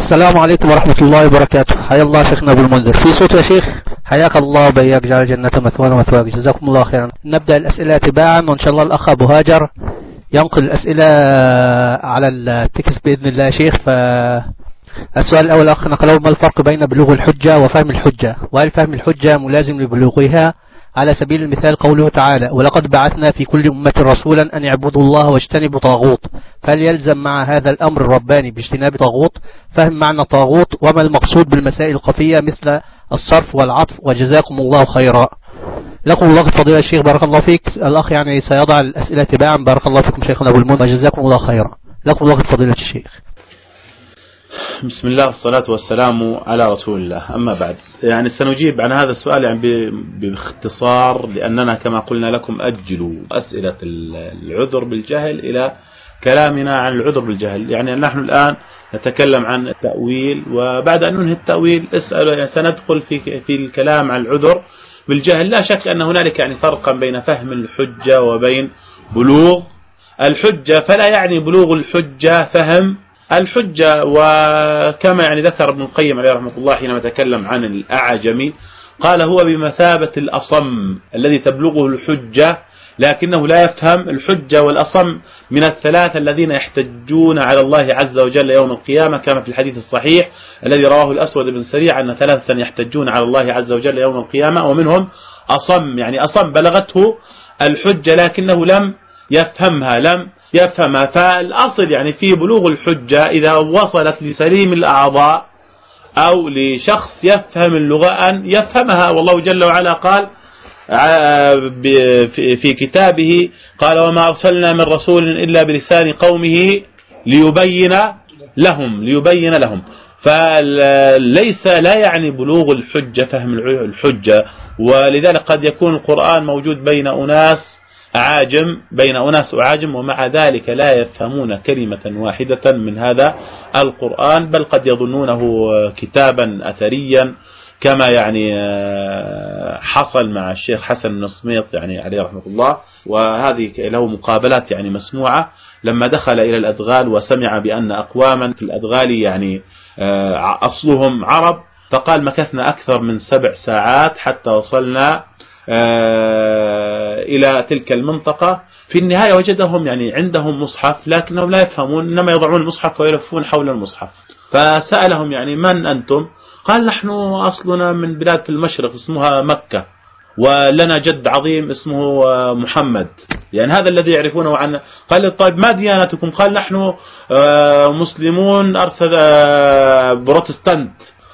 السلام عليكم ورحمة الله وبركاته. حيا الله شيخنا أبو المنذر. في صوت يا شيخ؟ حياك الله وبياك، جعل الجنة مثوانا ومثواك، جزاكم الله خيرا. نبدأ الأسئلة تباعا، وإن شاء الله الأخ أبو هاجر ينقل الأسئلة على التكست بإذن الله يا شيخ. فالسؤال الأول أخ نقله: ما الفرق بين بلوغ الحجة وفهم الحجة؟ وهل فهم الحجة ملازم لبلوغها؟ على سبيل المثال قوله تعالى: ولقد بعثنا في كل أمة رسولا أن يعبدوا الله واجتنبوا طاغوت، فهل يلزم مع هذا الأمر الرباني باجتناب طاغوت فهم معنى طاغوت؟ وما المقصود بالمسائل الخفية مثل الصرف والعطف؟ وجزاكم الله خيرا. لكم الله فضيلة الشيخ، بارك الله فيك. الأخ يعني سيضع الأسئلة تباعا. بارك الله فيكم شيخنا أبو المنذر، جزاكم الله خيرا. لكم الله فضيلة الشيخ. بسم الله والصلاة والسلام على رسول الله. أما بعد، يعني سنجيب عن هذا السؤال يعني باختصار، لأننا كما قلنا لكم أجلوا أسئلة العذر بالجهل إلى كلامنا عن العذر بالجهل. يعني نحن الآن نتكلم عن التأويل، وبعد أن ننهي التأويل يعني سندخل في الكلام عن العذر بالجهل. لا شك أن هنالك يعني فرقا بين فهم الحجة وبين بلوغ الحجة. فلا يعني بلوغ الحجة فهم الحجة. وكما يعني ذكر ابن القيم عليه رحمة الله حينما تكلم عن الأعجمي، قال: هو بمثابة الأصم الذي تبلغه الحجة لكنه لا يفهم الحجة. والأصم من الثلاثة الذين يحتجون على الله عز وجل يوم القيامة، كما في الحديث الصحيح الذي رواه الأسود بن سريع أن ثلاثة يحتجون على الله عز وجل يوم القيامة، ومنهم أصم، يعني أصم بلغته الحجة لكنه لم يفهمها. فالأصل يعني في بلوغ الحجة إذا وصلت لسليم الأعضاء أو لشخص يفهم اللغة أن يفهمها. والله جل وعلا قال في كتابه، قال: وما أرسلنا من رسول إلا بلسان قومه ليبين لهم. فليس لا يعني بلوغ الحجة فهم الحجة. ولذلك قد يكون القرآن موجود بين أناس أعاجم ومع ذلك لا يفهمون كلمة واحدة من هذا القرآن، بل قد يظنونه كتابا أثريا، كما يعني حصل مع الشيخ حسن النصميط يعني عليه رحمة الله. وهذه له مقابلات يعني مسموعة لما دخل إلى الأدغال وسمع بأن أقواما في الأدغال يعني أصلهم عرب، فقال: مكثنا أكثر من 7 ساعات حتى وصلنا إلى تلك المنطقة. في النهاية وجدهم يعني عندهم مصحف لكنهم لا يفهمون، إنما يضعون المصحف ويلفون حول المصحف. فسألهم يعني: من أنتم؟ قال: نحن أصلنا من بلاد في المشرق اسمها مكة، ولنا جد عظيم اسمه محمد. يعني هذا الذي يعرفونه عن. قال: طيب ما ديانتكم؟ قال: نحن مسلمون بروتستانت،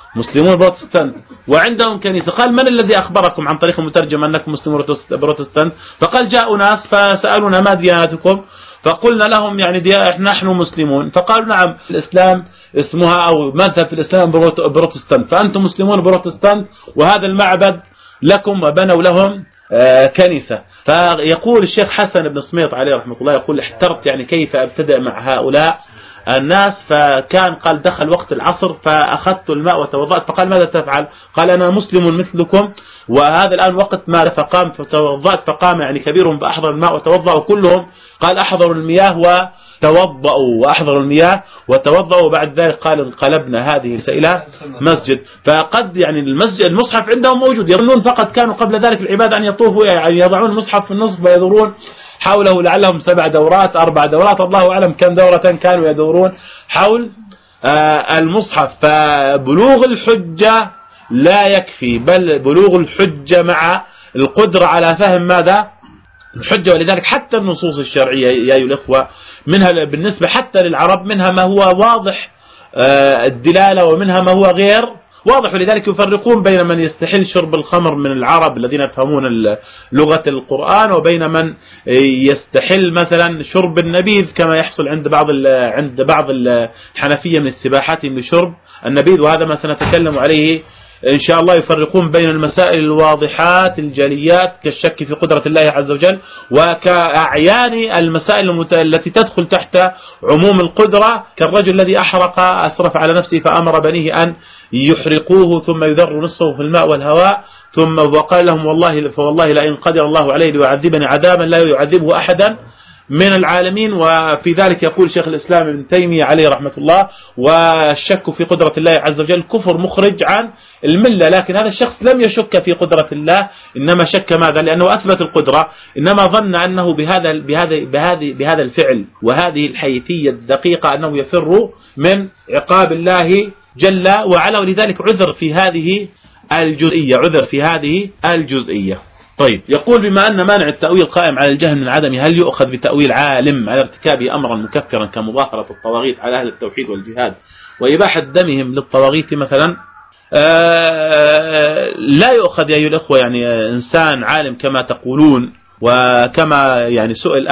وعندهم كنيسة. قال: من الذي أخبركم عن طريق المترجم أنكم مسلمون بروتستانت؟ فقال: جاءوا ناس فسألونا ما ديانتكم؟ فقلنا لهم يعني نحن مسلمون. فقالوا: نعم، الإسلام اسمها أو مذهب في الإسلام بروتستانت، فأنتم مسلمون بروتستانت وهذا المعبد لكم، وبنوا لهم كنيسة. فيقول الشيخ حسن بن سميط عليه رحمة الله، يقول: احترت يعني كيف أبتدأ مع هؤلاء الناس. فكان قال: دخل وقت العصر فأخذت الماء وتوضأت. فقال: ماذا تفعل؟ قال: أنا مسلم مثلكم وهذا الآن وقت ما. فقام فتوضأت. فقام يعني كبيرهم فأحضر الماء وتوضأ، وكلهم قال أحضروا المياه وتوضأوا. وبعد ذلك قال: انقلبنا هذه إلى مسجد. فقد يعني المصحف عندهم موجود، يظنون فقط كانوا قبل ذلك العبادة أن يطوفوا يعني يضعون المصحف في النصف ويدورون حوله لعلهم 7 دورات 4 دورات، الله أعلم كم دورة كانوا يدورون حول المصحف. فبلوغ الحجة لا يكفي، بل بلوغ الحجة مع القدرة على فهم ماذا؟ الحجة. ولذلك حتى النصوص الشرعية يا أيها الإخوة منها بالنسبة حتى للعرب منها ما هو واضح الدلالة ومنها ما هو غير واضح. ولذلك يفرقون بين من يستحل شرب الخمر من العرب الذين يفهمون لغة القرآن، وبين من يستحل مثلا شرب النبيذ كما يحصل عند بعض الحنفية من استباحتهم لشرب النبيذ، وهذا ما سنتكلم عليه إن شاء الله. يفرقون بين المسائل الواضحات الجليات كالشك في قدرة الله عز وجل، وكأعيان المسائل التي تدخل تحت عموم القدرة، كالرجل الذي أسرف على نفسه فأمر بنيه أن يحرقوه ثم يذر نصفه في الماء والهواء، ثم وقال لهم: فوالله لئن قدر الله عليه ليعذبني عذابا لا يعذبه أحدا من العالمين. وفي ذلك يقول شيخ الإسلام ابن تيمية عليه رحمة الله: والشك في قدرة الله عز وجل كفر مخرج عن الملة. لكن هذا الشخص لم يشك في قدرة الله، إنما شك ماذا؟ لأنه أثبت القدرة، إنما ظن أنه بهذا الفعل وهذه الحيثية الدقيقة أنه يفر من عقاب الله جل وعلا، ولذلك عذر في هذه الجزئية. طيب، يقول: بما أن مانع التأويل قائم على الجهل من عدم، هل يؤخذ بتأويل عالم على ارتكابه أمرا مكفرا كمظاهرة الطواغيت على أهل التوحيد والجهاد وإباحة دمهم للطواغيت مثلا؟ لا يؤخذ يا أيها الأخوة يعني إنسان عالم كما تقولون، وكما يعني سئل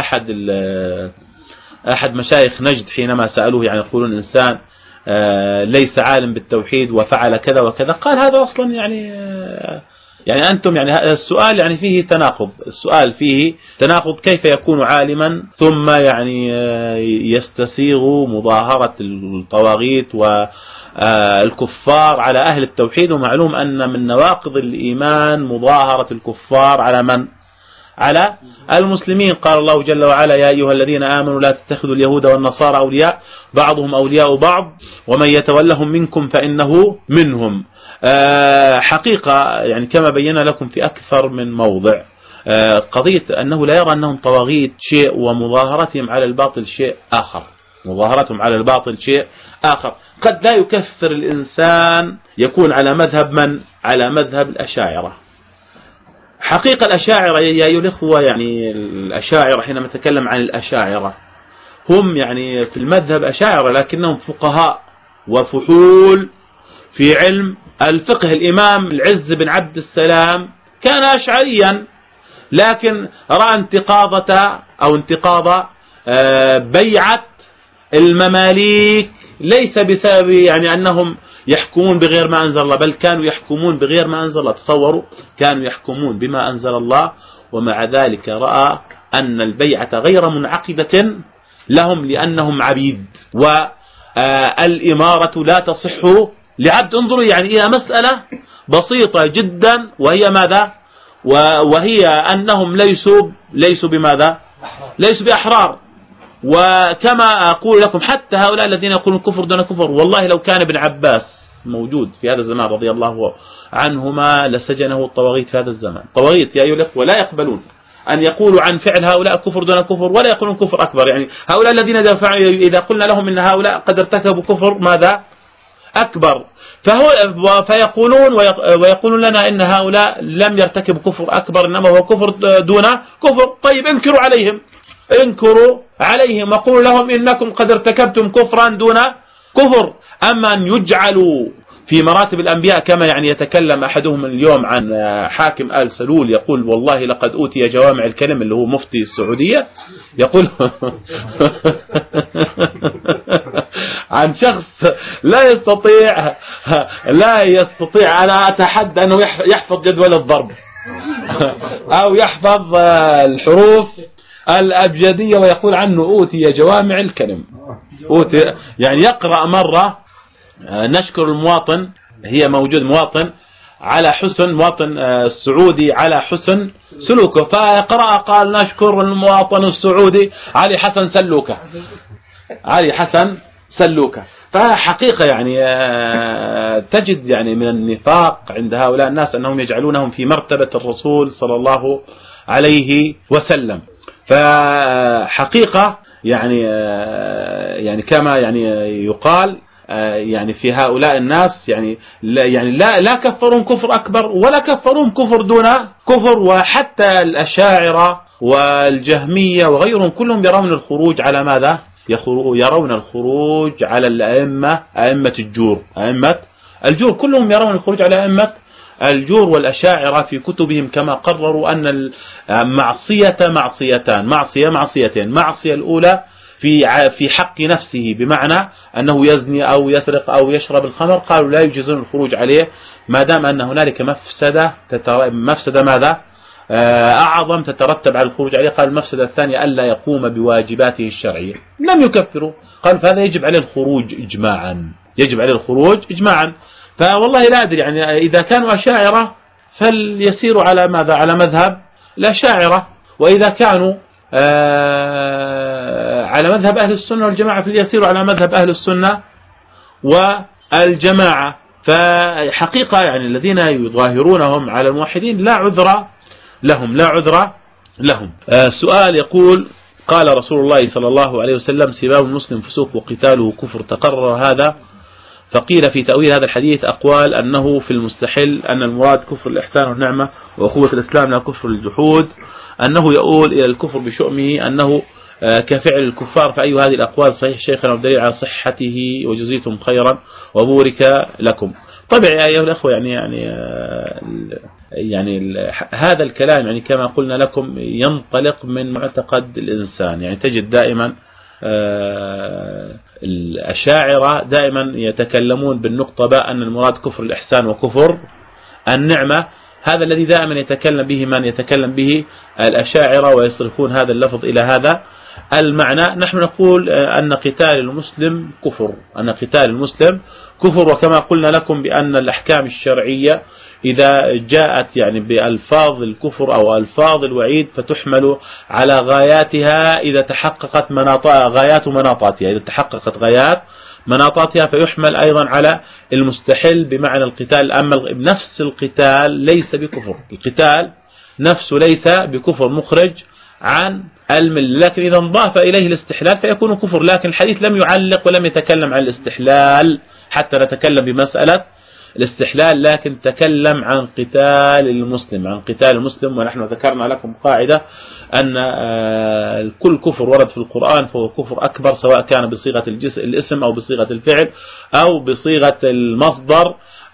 أحد مشايخ نجد حينما سألوه، يعني يقولون إنسان ليس عالم بالتوحيد وفعل كذا وكذا، قال: هذا أصلا يعني أنتم يعني السؤال يعني فيه تناقض، كيف يكون عالما ثم يعني يستسيغ مظاهرة الطواغيت والكفار على أهل التوحيد؟ ومعلوم أن من نواقض الإيمان مظاهرة الكفار على من؟ على المسلمين. قال الله جل وعلا: يا أيها الذين آمنوا لا تتخذوا اليهود والنصارى أولياء بعضهم أولياء بعض ومن يتولهم منكم فإنه منهم. حقيقة يعني كما بينا لكم في أكثر من موضع، قضية أنه لا يرى أنهم طواغيت شيء ومظاهرتهم على الباطل شيء آخر. قد لا يكفر الإنسان، يكون على مذهب من؟ على مذهب الأشاعرة. حقيقة الأشاعرة يا أيها الأخوة، يعني الأشاعرة حينما نتكلم عن الأشاعرة هم يعني في المذهب أشاعرة، لكنهم فقهاء وفحول في علم الفقه. الإمام العز بن عبد السلام كان أشعريا، لكن رأى انتقاض بيعة المماليك ليس بسبب يعني أنهم يحكمون بغير ما أنزل الله، بل كانوا يحكمون بغير ما أنزل الله. تصوروا، كانوا يحكمون بما أنزل الله، ومع ذلك رأى أن البيعة غير منعقدة لهم لأنهم عبيد، والإمارة لا تصح لعبد. انظروا يعني إلى مسألة بسيطة جدا، وهي ماذا؟ وهي أنهم ليسوا بماذا؟ ليسوا بأحرار. وكما أقول لكم، حتى هؤلاء الذين يقولون كفر دون كفر، والله لو كان ابن عباس موجود في هذا الزمان رضي الله عنهما لسجنه الطواغيت في هذا الزمان. طواغيت يا أيها الأخوة لا يقبلون أن يقولوا عن فعل هؤلاء كفر دون كفر، ولا يقولون كفر أكبر. يعني هؤلاء الذين إذا قلنا لهم إن هؤلاء قد ارتكبوا كفر ماذا؟ أكبر، فيقولون ويقولون لنا إن هؤلاء لم يرتكبوا كفر أكبر، إنما هو كفر دون كفر. طيب، انكروا عليهم وقولوا لهم إنكم قد ارتكبتم كفرا دون كفر. أما أن يجعلوا في مراتب الأنبياء، كما يعني يتكلم أحدهم اليوم عن حاكم آل سلول، يقول: والله لقد أوتي جوامع الكلم، اللي هو مفتي السعودية، يقول عن شخص لا يستطيع أنا أتحدى أنه يحفظ جدول الضرب أو يحفظ الحروف الأبجدية، ويقول عنه أوتي جوامع الكلم. يعني يقرأ مرة: نشكر المواطن، هي موجود مواطن السعودي على حسن سلوكه، فقرأ قال: نشكر المواطن السعودي علي حسن سلوكه. فحقيقة يعني تجد يعني من النفاق عند هؤلاء الناس أنهم يجعلونهم في مرتبة الرسول صلى الله عليه وسلم. فحقيقة يعني كما يعني يقال يعني في هؤلاء الناس يعني لا كفرهم كفر أكبر ولا كفرهم كفر دون كفر. وحتى الأشاعرة والجهمية وغيرهم كلهم يرون الخروج على ماذا؟ يرون الخروج على أئمة الجور كلهم يرون الخروج على أئمة الجور. والأشاعرة في كتبهم كما قرروا أن المعصية معصيتين: معصية الأولى في حق نفسه، بمعنى أنه يزني أو يسرق أو يشرب الخمر، قالوا لا يجوزون الخروج عليه ما دام أن هنالك مفسدة ماذا؟ أعظم تترتب على الخروج عليه. قال المفسدة الثانية ألا يقوم بواجباته الشرعية. لم يكفروا، قال فهذا يجب عليه الخروج إجماعا. فوالله لا أدري يعني إذا كانوا أشاعرة فليسيروا على ماذا؟ على مذهب الأشاعرة، وإذا كانوا على مذهب أهل السنة والجماعة في اليسير، وعلى مذهب أهل السنة والجماعة. فحقيقة يعني الذين يظاهرونهم على الموحدين لا عذر لهم، لا عذر لهم. السؤال يقول: قال رسول الله صلى الله عليه وسلم: سباب المسلم فسوق وقتاله كفر، تقرر هذا؟ فقيل في تأويل هذا الحديث أقوال: أنه في المستحل أن المراد كفر الإحسان والنعمة وأخوة الإسلام لا كفر الجحود، أنه يؤول إلى الكفر بشؤمه، أنه كفعل الكفار. فأي هذه الأقوال صحيح شيخنا والدليل على صحته؟ وجزيتم خيرا وبورك لكم. طبعا يا أيها الأخوة يعني هذا الكلام يعني كما قلنا لكم ينطلق من معتقد الإنسان. يعني تجد دائما الأشاعرة دائما يتكلمون بالنقطة باء أن المراد كفر الإحسان وكفر النعمة. هذا الذي دائما يتكلم به من يتكلم به الأشاعرة، ويصرفون هذا اللفظ إلى هذا المعنى. نحن نقول أن قتال المسلم كفر، أن قتال المسلم كفر. وكما قلنا لكم بأن الأحكام الشرعية إذا جاءت يعني بألفاظ الكفر أو ألفاظ الوعيد فتحمل على غاياتها إذا تحققت غايات مناطاتها، إذا تحققت غايات مناطاتها فيحمل أيضا على المستحل بمعنى القتال. أما نفس القتال ليس بكفر، القتال نفسه ليس بكفر مخرج عن المل، لكن إذا انضاف إليه الاستحلال فيكون كفر. لكن الحديث لم يعلق ولم يتكلم عن الاستحلال حتى نتكلم بمسألة الاستحلال، لكن تكلم عن قتال المسلم، عن قتال المسلم. ونحن ذكرنا لكم قاعدة أن كل كفر ورد في القرآن فهو كفر أكبر، سواء كان بصيغة الاسم أو بصيغة الفعل أو بصيغة المصدر.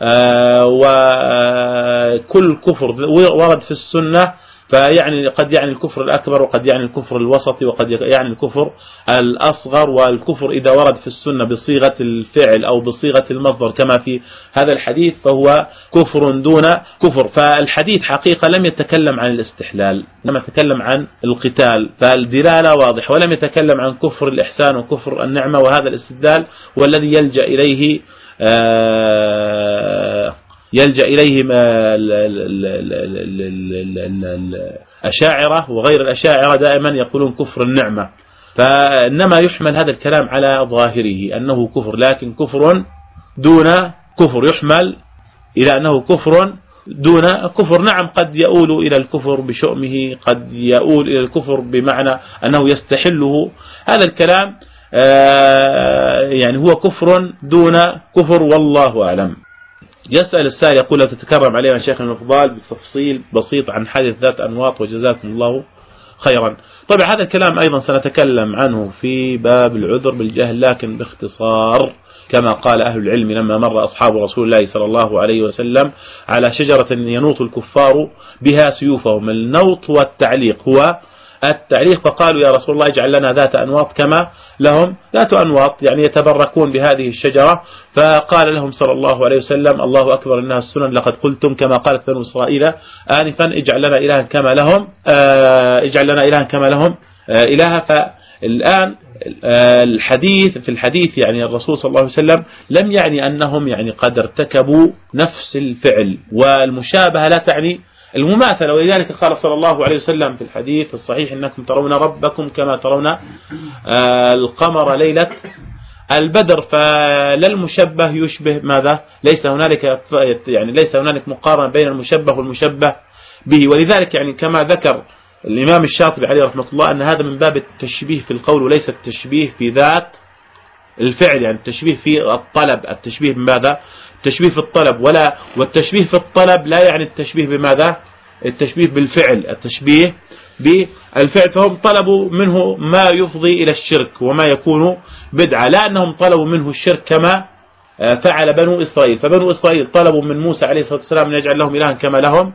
وكل كفر ورد في السنة فيعني قد يعني الكفر الأكبر، وقد يعني الكفر الوسطي، وقد يعني الكفر الأصغر. والكفر إذا ورد في السنة بصيغة الفعل أو بصيغة المصدر كما في هذا الحديث فهو كفر دون كفر. فالحديث حقيقة لم يتكلم عن الاستحلال، لم يتكلم عن القتال، فالدلالة واضح، ولم يتكلم عن كفر الإحسان وكفر النعمة. وهذا الاستدلال والذي يلجأ إليه الأشاعرة وغير الأشاعرة، دائما يقولون كفر النعمة. فإنما يحمل هذا الكلام على ظاهره أنه كفر، لكن كفر دون كفر، يحمل إلى أنه كفر دون كفر. نعم قد يؤول إلى الكفر بشؤمه، قد يؤول إلى الكفر بمعنى أنه يستحله. هذا الكلام يعني هو كفر دون كفر، والله أعلم. يسأل السائل يقول: لو تتكرم علينا شيخنا الفضال بتفصيل بسيط عن حادث ذات أنواط وجزاكم الله خيرا. طبعا هذا الكلام أيضا سنتكلم عنه في باب العذر بالجهل، لكن باختصار. كما قال أهل العلم لما مر أصحاب رسول الله صلى الله عليه وسلم على شجرة ينوط الكفار بها سيوفهم. النوط والتعليق هو التعليق، فقالوا: يا رسول الله اجعل لنا ذات أنواط كما لهم ذات أنواط، يعني يتبركون بهذه الشجرة. فقال لهم صلى الله عليه وسلم: الله أكبر إنها السنن، لقد قلتم كما قالت بنو إسرائيل آنفا اجعل لنا إلها كما لهم اجعل لنا إلها كما لهم إلها. فالآن الحديث في الحديث يعني الرسول صلى الله عليه وسلم لم يعني أنهم يعني قد ارتكبوا نفس الفعل، والمشابهة لا تعني المماثلة. ولذلك قال صلى الله عليه وسلم في الحديث الصحيح: إنكم ترون ربكم كما ترون القمر ليلة البدر. فلا المشبه يشبه ماذا؟ ليس هنالك مقارنة بين المشبه والمشبه به. ولذلك يعني كما ذكر الإمام الشاطبي عليه رحمة الله أن هذا من باب التشبيه في القول وليس التشبيه في ذات الفعل، يعني التشبيه في الطلب. التشبيه بماذا؟ التشبيه في الطلب، والتشبيه في الطلب لا يعني التشبيه بماذا؟ التشبيه بالفعل، التشبيه بالفعل. فهم طلبوا منه ما يفضي إلى الشرك وما يكون بدعة، لا أنهم طلبوا منه الشرك كما فعل بنو إسرائيل. فبنو إسرائيل طلبوا من موسى عليه الصلاة والسلام أن يجعل لهم إلها كما لهم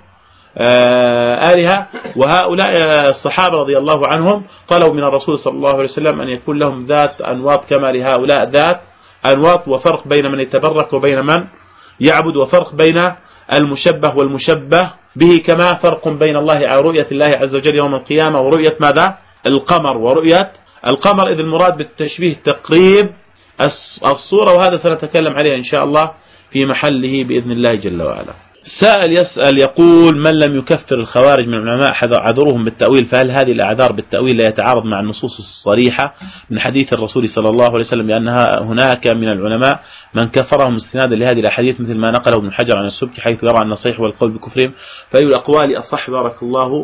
آلهة، وهؤلاء الصحابة رضي الله عنهم طلبوا من الرسول صلى الله عليه وسلم أن يكون لهم ذات أنواط كما لهؤلاء ذات أنواط. وفرق بين من يتبرك وبين من يعبد، وفرق بين المشبه والمشبه به، كما فرق بين رؤية الله عز وجل يوم القيامة ورؤية ماذا؟ القمر، ورؤية القمر. إذ المراد بالتشبيه تقريب الصورة، وهذا سنتكلم عليه إن شاء الله في محله بإذن الله جل وعلا. سائل يسأل يقول: من لم يكفر الخوارج من العلماء عذرهم بالتأويل، فهل هذه الأعذار بالتأويل لا يتعارض مع النصوص الصريحة من حديث الرسول صلى الله عليه وسلم بأنها هناك من العلماء من كفرهم استنادا لهذه الأحاديث، مثل ما نقله ابن حجر عن السبكي حيث يرى أن الصحيح والقول بكفرهم، فأي الأقوال أصح بارك الله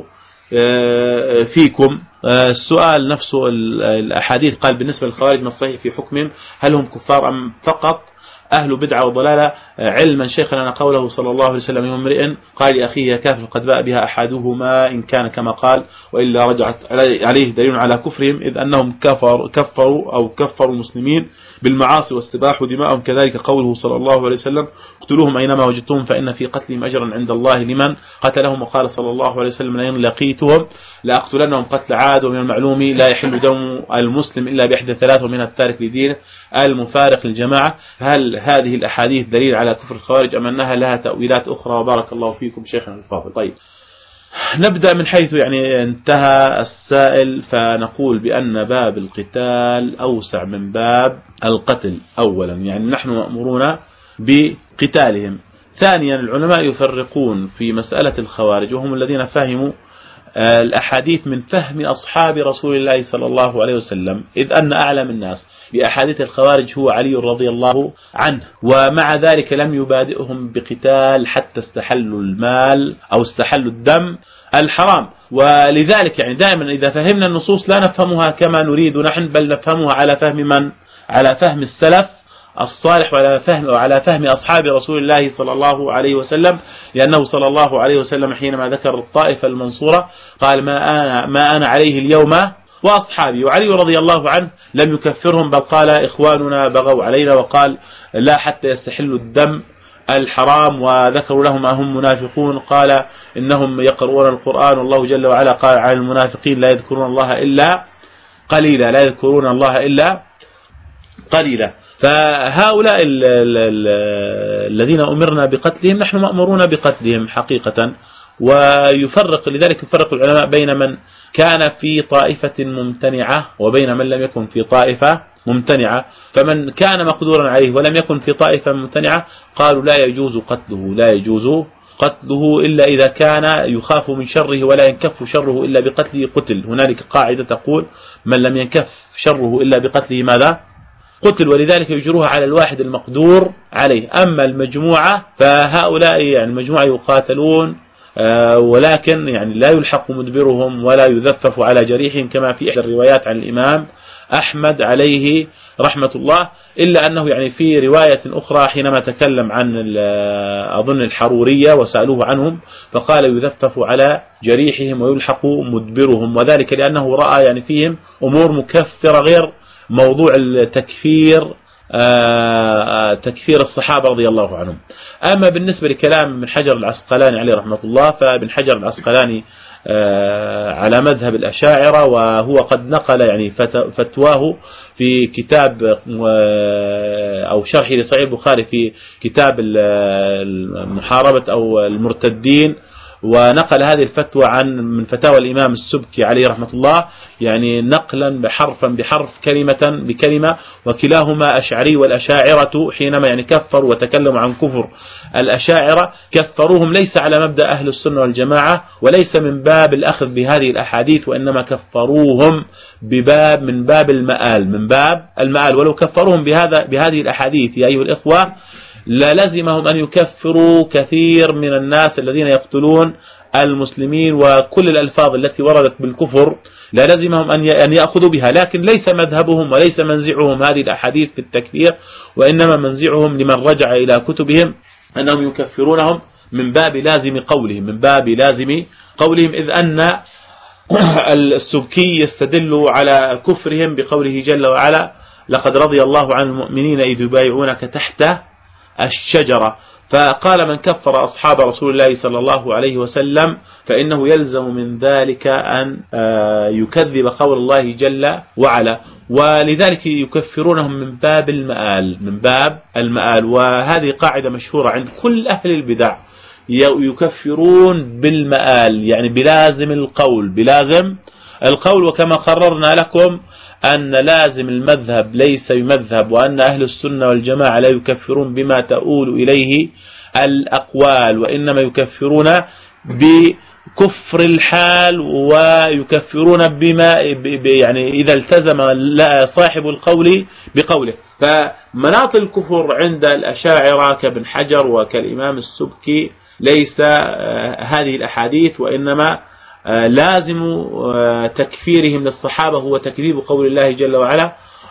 فيكم؟ السؤال نفسه الأحاديث قال بالنسبة للخوارج ما الصحيح في حكمهم، هل هم كفار أم فقط أهل بدعة وضلالة؟ علما شيخنا قوله صلى الله عليه وسلم: يوم امرئ قال لأخيه يا كافر قد باء بها أحدهما إن كان كما قال وإلا رجعت عليه دليل على كفرهم، إذ أنهم كفروا المسلمين بالمعاصي واستباحوا دماءهم، كذلك قوله صلى الله عليه وسلم: اقتلوهم أينما وجدتم فإن في قتلهم أجرا عند الله لمن قتلهم، وقال صلى الله عليه وسلم: لئن لقيتهم لأقتلنهم قتل عاد، ومن المعلوم لا يحل دم المسلم إلا بإحدى ثلاث، ومنها التارك لدينه المفارق للجماعة. هل هذه الأحاديث دليل على كفر الخوارج أم أنها لها تأويلات أخرى؟ وبارك الله فيكم شيخنا الفاضل. طيب، نبدأ من حيث انتهى السائل، فنقول بأن باب القتال أوسع من باب القتل. أولا نحن مأمورون بقتالهم. ثانيا العلماء يفرقون في مسألة الخوارج، وهم الذين فهموا الأحاديث من فهم أصحاب رسول الله صلى الله عليه وسلم، إذ أن أعلم الناس بأحاديث الخوارج هو علي رضي الله عنه، ومع ذلك لم يبادئهم بقتال حتى استحلوا المال أو استحلوا الدم الحرام. ولذلك دائما إذا فهمنا النصوص لا نفهمها كما نريد نحن، بل نفهمها على فهم من؟ على فهم السلف الصالح وعلى فهم أصحاب رسول الله صلى الله عليه وسلم، لأنه صلى الله عليه وسلم حينما ذكر الطائفة المنصورة قال: ما أنا عليه اليوم وأصحابي. وعلي رضي الله عنه لم يكفرهم، بل قال: إخواننا بغوا علينا، وقال: لا حتى يستحلوا الدم الحرام. وذكروا لهم هم منافقون، قال: إنهم يقرؤون القرآن، والله جل وعلا قال على المنافقين: لا يذكرون الله إلا قليلا، لا يذكرون الله إلا قليلا. فهؤلاء الذين أمرنا بقتلهم نحن مأمورون بقتلهم حقيقة. لذلك يفرق العلماء بين من كان في طائفة ممتنعة وبين من لم يكن في طائفة ممتنعة. فمن كان مقدورا عليه ولم يكن في طائفة ممتنعة قالوا لا يجوز قتله إلا إذا كان يخاف من شره ولا ينكف شره إلا بقتله قتل. هنالك قاعدة تقول: من لم ينكف شره إلا بقتله ماذا؟ قتل. ولذلك يجروها على الواحد المقدور عليه. أما المجموعة فهؤلاء المجموعة يقاتلون، ولكن لا يلحق مدبرهم ولا يذفف على جريحهم، كما في إحدى الروايات عن الإمام أحمد عليه رحمة الله. إلا أنه في رواية أخرى حينما تكلم عن أظن الحرورية وسألوه عنهم فقال: يذفف على جريحهم ويلحق مدبرهم، وذلك لأنه رأى فيهم أمور مكفرة غير موضوع التكفير، تكفير الصحابة رضي الله عنهم. أما بالنسبة لكلام ابن حجر العسقلاني عليه رحمة الله، فابن حجر العسقلاني على مذهب الأشاعرة، وهو قد نقل فتواه في كتاب أو شرح لصحيح البخاري في كتاب المحاربة أو المرتدين، ونقل هذه الفتوى من فتاوى الإمام السبكي عليه رحمة الله، نقلا بحرفا بحرف كلمة بكلمة، وكلاهما أشعري. والأشاعرة حينما كفروا وتكلموا عن كفر الأشاعرة كفروهم ليس على مبدأ أهل السنة والجماعة، وليس من باب الأخذ بهذه الأحاديث، وإنما كفروهم من باب المآل. ولو كفروهم بهذه الأحاديث يا أيها الإخوة لازمهم أن يكفروا كثير من الناس الذين يقتلون المسلمين، وكل الألفاظ التي وردت بالكفر لا لازمهم أن يأخذوا بها. لكن ليس مذهبهم وليس منزعهم هذه الأحاديث في التكفير، وإنما منزعهم لمن رجع إلى كتبهم أنهم يكفرونهم من باب لازم قولهم، إذ أن السبكي يستدل على كفرهم بقوله جل وعلا: لقد رضي الله عن المؤمنين إذ يبايعونك تحت الشجرة. فقال: من كفر أصحاب رسول الله صلى الله عليه وسلم فإنه يلزم من ذلك أن يكذب قول الله جل وعلا. ولذلك يكفرونهم من باب المآل. وهذه قاعدة مشهورة عند كل أهل البدع، يكفرون بالمآل، بلازم القول. وكما قررنا لكم أن لازم المذهب ليس بمذهب، وأن أهل السنة والجماعة لا يكفرون بما تؤول إليه الأقوال، وإنما يكفرون بكفر الحال، ويكفرون بما يعني إذا التزم صاحب القول بقوله. فمناط الكفر عند الأشاعرة كابن حجر وكالإمام السبكي ليس هذه الأحاديث، وإنما لازم تكفيرهم للصحابة هو تكذيب قول الله جل وعلا: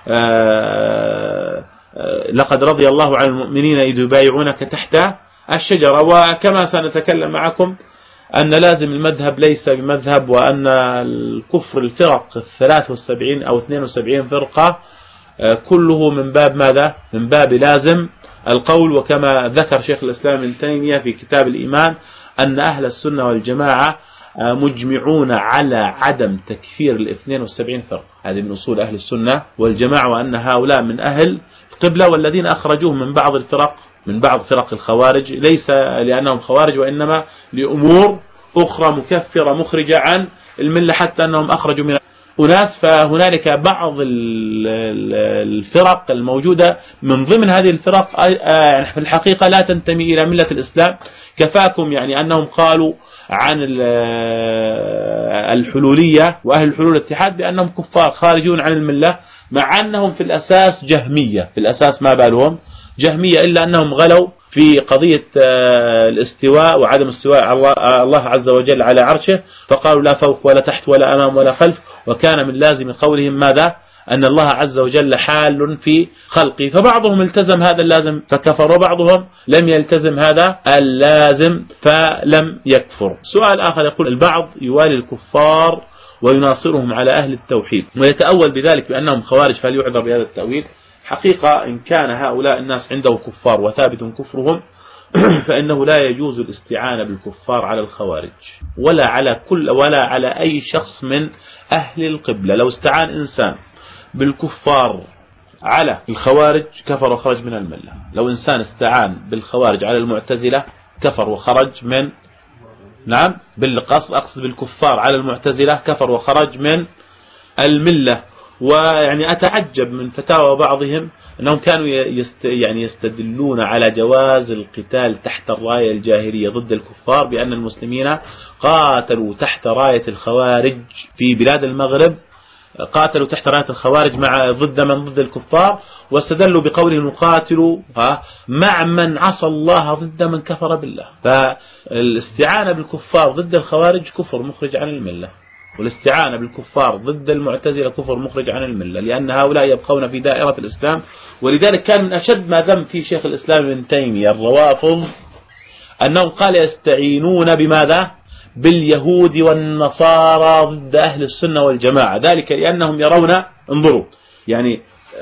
لقد رضي الله عن المؤمنين إذ يبايعونك تحت الشجرة. وكما سنتكلم معكم أن لازم المذهب ليس بمذهب، وأن الكفر الفرق 73 أو 72 فرقة كله من باب ماذا؟ من باب لازم القول. وكما ذكر شيخ الإسلام ابن تيمية في كتاب الإيمان أن أهل السنة والجماعة مجمعون على عدم تكفير ال 72 فرقة. هذه من أصول أهل السنة والجماعة، وأن هؤلاء من أهل القبلة، والذين أخرجوهم من بعض الفرق، من بعض فرق الخوارج، ليس لأنهم خوارج وإنما لأمور أخرى مكفرة مخرجة عن الملة، حتى أنهم أخرجوا من أناس. فهنالك بعض الفرق الموجودة من ضمن هذه الفرق يعني في الحقيقة لا تنتمي إلى ملة الإسلام. كفاكم يعني أنهم قالوا عن الحلولية وأهل الحلول الاتحاد بأنهم كفار خارجون عن الملة، مع أنهم في الأساس جهمية، في الأساس ما بالهم جهمية، إلا أنهم غلوا في قضية الاستواء وعدم استواء الله عز وجل على عرشه، فقالوا لا فوق ولا تحت ولا أمام ولا خلف، وكان من لازم قولهم ماذا؟ أن الله عز وجل حال في خلقه. فبعضهم التزم هذا اللازم فكفر، وبعضهم لم يلتزم هذا اللازم فلم يكفر. سؤال آخر يقول: البعض يوالي الكفار ويناصرهم على أهل التوحيد ويتأول بذلك بأنهم خوارج، فهل يعذر بهذا التأويل؟ حقيقة إن كان هؤلاء الناس عنده كفار وثابت كفرهم فإنه لا يجوز الاستعانة بالكفار على الخوارج ولا على أي شخص من أهل القبلة. لو استعان إنسان بالكفار على الخوارج كفر وخرج من الملة. لو إنسان استعان بالخوارج على المعتزلة كفر وخرج من أقصد بالكفار على المعتزلة كفر وخرج من الملة. ويعني أتعجب من فتاوى بعضهم أنهم كانوا يستدلون على جواز القتال تحت الراية الجاهلية ضد الكفار بأن المسلمين قاتلوا تحت راية الخوارج في بلاد المغرب، قاتلوا تحت راية الخوارج ضد الكفار، واستدلوا بقوله نقاتل مع من عصى الله ضد من كفر بالله. فالاستعانة بالكفار ضد الخوارج كفر مخرج عن الملة، والاستعانة بالكفار ضد المعتزلة كفر مخرج عن الملة، لأن هؤلاء يبقون في دائرة الإسلام. ولذلك كان من أشد ما ذم في شيخ الإسلام ابن تيمية الروافض أنهم قال يستعينون بماذا؟ باليهود والنصارى ضد أهل السنة والجماعة، ذلك لأنهم يرون انظروا يعني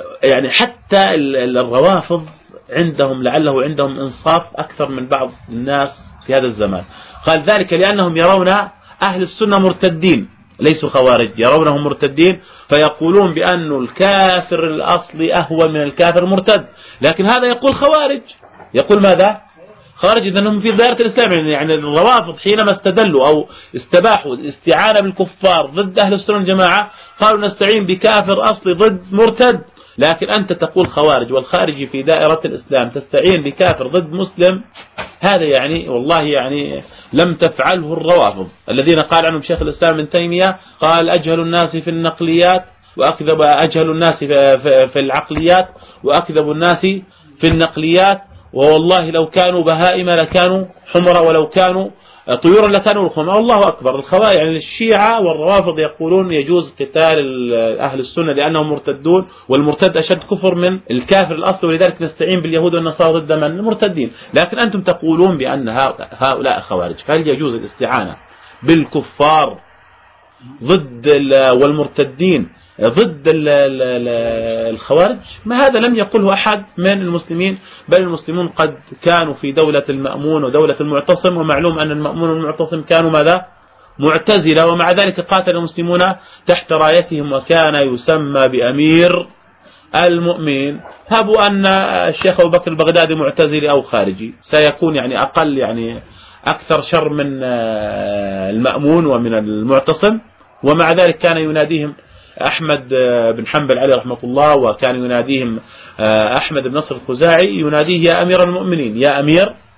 حتى الروافض لعله عندهم إنصاف أكثر من بعض الناس في هذا الزمان. قال ذلك لأنهم يرون أهل السنة مرتدين ليسوا خوارج، يرونهم مرتدين، فيقولون بأن الكافر الأصلي أهون من الكافر المرتد. لكن هذا يقول خوارج، يقول ماذا؟ خارج. إذا هم في دائرة الإسلام. يعني الروافض حينما استدلوا أو استباحوا الاستعانة بالكفار ضد أهل السنة والجماعة قالوا نستعين بكافر أصلي ضد مرتد. لكن أنت تقول خوارج، والخارج في دائرة الإسلام تستعين بكافر ضد مسلم، هذا والله لم تفعله الروافض الذين قال عنهم شيخ الإسلام ابن تيمية قال أجهل الناس في النقليات وأكذب أجهل الناس في العقليات وأكذب الناس في النقليات، ووالله لو كانوا بهائم لكانوا حمر ولو كانوا طيورا لكانوا رخما. الله أكبر. الخوارج الشيعة والروافض يقولون يجوز قتال أهل السنة لأنهم مرتدون، والمرتد أشد كفر من الكافر الأصل، ولذلك نستعين باليهود والنصارى ضد من المرتدين. لكن أنتم تقولون بأن هؤلاء خوارج، فهل يجوز الاستعانة بالكفار ضد والمرتدين ضد الخوارج؟ ما هذا لم يقله أحد من المسلمين، بل المسلمون قد كانوا في دولة المأمون ودولة المعتصم، ومعلوم أن المأمون والمعتصم كانوا ماذا؟ معتزلة، ومع ذلك قاتل المسلمون تحت رايتهم، وكان يسمى بأمير المؤمنين. هبوا أن الشيخ أبو بكر البغدادي معتزلي أو خارجي، سيكون أقل أكثر شر من المأمون ومن المعتصم، ومع ذلك كان يناديهم أحمد بن حنبل عليه رحمة الله، وكان يناديهم أحمد بن نصر الخزاعي يناديه يا أمير المؤمنين، يا أمير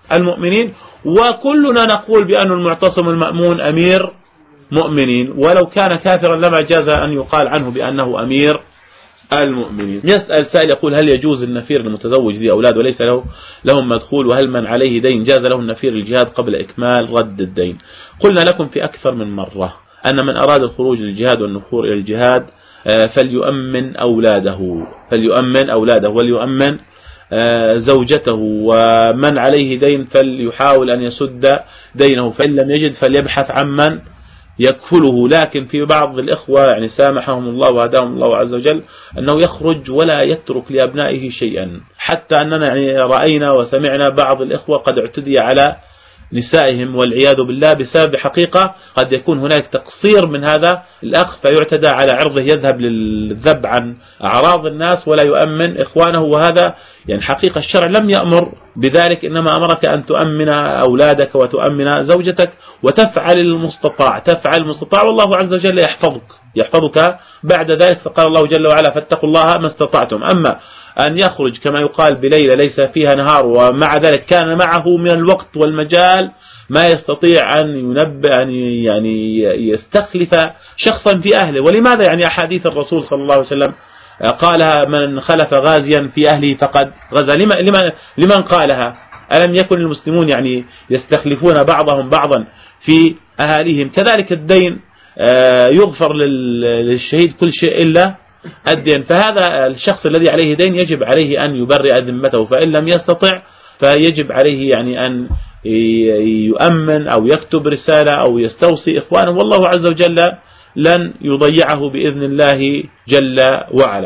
المؤمنين، وكلنا نقول بأن المعتصم المأمون أمير مؤمنين، ولو كان كافرا لما جاز أن يقال عنه بأنه أمير المؤمنين. يسأل سائل يقول: هل يجوز النفير للمتزوج ذي أولاد وليس لهم مدخول، وهل من عليه دين جاز له النفير للجهاد قبل إكمال رد الدين؟ قلنا لكم في أكثر من مرة أن من أراد الخروج للجهاد والنفور إلى الجهاد فليؤمن أولاده وليؤمن زوجته، ومن عليه دين فليحاول أن يسد دينه، فإن لم يجد فليبحث عمن يكفله. لكن في بعض الإخوة يعني سامحهم الله وهداهم الله عز وجل أنه يخرج ولا يترك لأبنائه شيئا، حتى أننا يعني رأينا وسمعنا بعض الإخوة قد اعتدي على نسائهم والعياذ بالله بسبب حقيقة قد يكون هناك تقصير من هذا الأخ فيعتدى على عرضه، يذهب للذب عن أعراض الناس ولا يؤمن إخوانه، وهذا يعني حقيقة الشرع لم يأمر بذلك، إنما أمرك أن تؤمن أولادك وتؤمن زوجتك وتفعل المستطاع والله عز وجل يحفظك بعد ذلك. فقال الله جل وعلا: فاتقوا الله ما استطعتم. أما أن يخرج كما يقال بليلة ليس فيها نهار، ومع ذلك كان معه من الوقت والمجال ما يستطيع أن ينبأ أن يعني يستخلف شخصا في أهله. ولماذا يعني أحاديث الرسول صلى الله عليه وسلم قالها: من خلف غازيا في أهله فقد غزا؟ لمن قالها؟ ألم يكن المسلمون يعني يستخلفون بعضهم بعضا في أهاليهم؟ كذلك الدين يغفر للشهيد كل شيء إلا الدين. فهذا الشخص الذي عليه دين يجب عليه أن يبرئ ذمته، فإن لم يستطع فيجب عليه يعني أن يؤمن أو يكتب رسالة أو يستوصي إخوانه، والله عز وجل لن يضيعه بإذن الله جل وعلا.